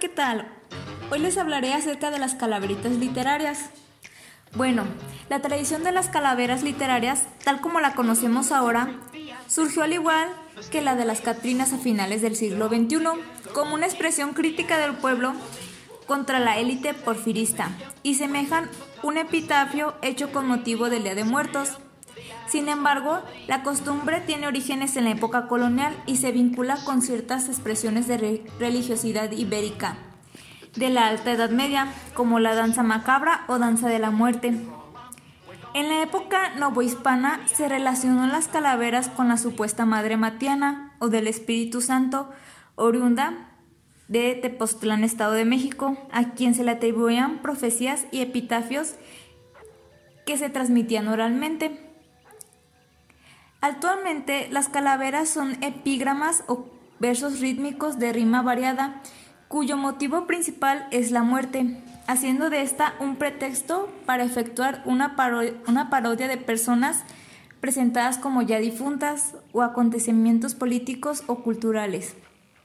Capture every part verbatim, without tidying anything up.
¿qué tal? Hoy les hablaré acerca de las calaveritas literarias. Bueno, la tradición de las calaveras literarias, tal como la conocemos ahora, surgió al igual que la de las catrinas a finales del siglo veintiuno, como una expresión crítica del pueblo contra la élite porfirista, y semejan un epitafio hecho con motivo del Día de Muertos. Sin embargo, la costumbre tiene orígenes en la época colonial y se vincula con ciertas expresiones de re- religiosidad ibérica de la Alta Edad Media, como la danza macabra o danza de la muerte. En la época novohispana se relacionó las calaveras con la supuesta Madre Matiana o del Espíritu Santo, oriunda de Tepoztlán, Estado de México, a quien se le atribuían profecías y epitafios que se transmitían oralmente. Actualmente, las calaveras son epígramas o versos rítmicos de rima variada, cuyo motivo principal es la muerte, haciendo de esta un pretexto para efectuar una, paro- una parodia de personas presentadas como ya difuntas o acontecimientos políticos o culturales.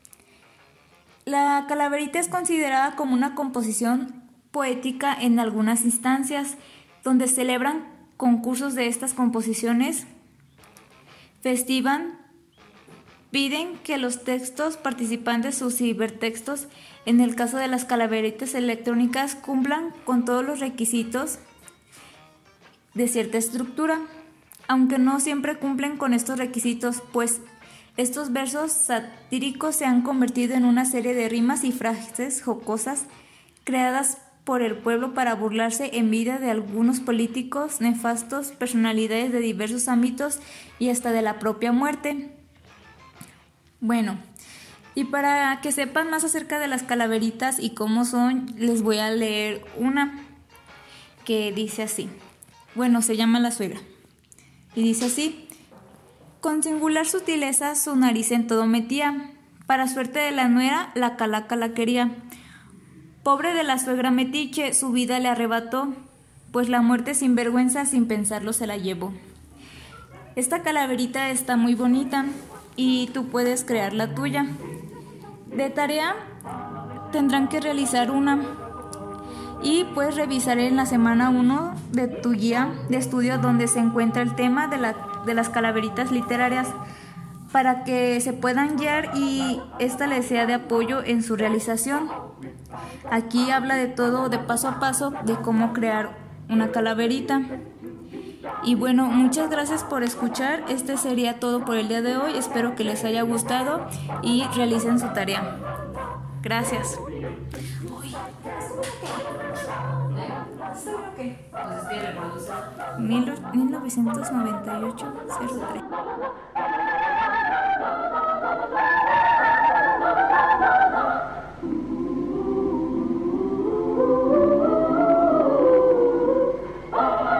La calaverita es considerada como una composición poética en algunas instancias, donde celebran concursos de estas composiciones, festivan, piden que los textos participantes, sus cibertextos, en el caso de las calaveritas electrónicas, cumplan con todos los requisitos de cierta estructura, aunque no siempre cumplen con estos requisitos, pues estos versos satíricos se han convertido en una serie de rimas y frases jocosas creadas por el pueblo para burlarse en vida de algunos políticos nefastos, personalidades de diversos ámbitos y hasta de la propia muerte. Bueno, y para que sepan más acerca de las calaveritas y cómo son, les voy a leer una que dice así. Bueno, se llama La Suegra. Y dice así: con singular sutileza su nariz en todo metía, para suerte de la nuera la calaca la quería. Pobre de la suegra metiche, su vida le arrebató, pues la muerte sin vergüenza sin pensarlo se la llevó. Esta calaverita está muy bonita y tú puedes crear la tuya. De tarea tendrán que realizar una y puedes revisar en la semana uno de tu guía de estudio donde se encuentra el tema de, la, de las calaveritas literarias, para que se puedan guiar y esta les sea de apoyo en su realización. Aquí habla de todo, de paso a paso, de cómo crear una calaverita. Y bueno, muchas gracias por escuchar. Este sería todo por el día de hoy. Espero que les haya gustado y realicen su tarea. Gracias. Uy. mil novecientos noventa y ocho cero tres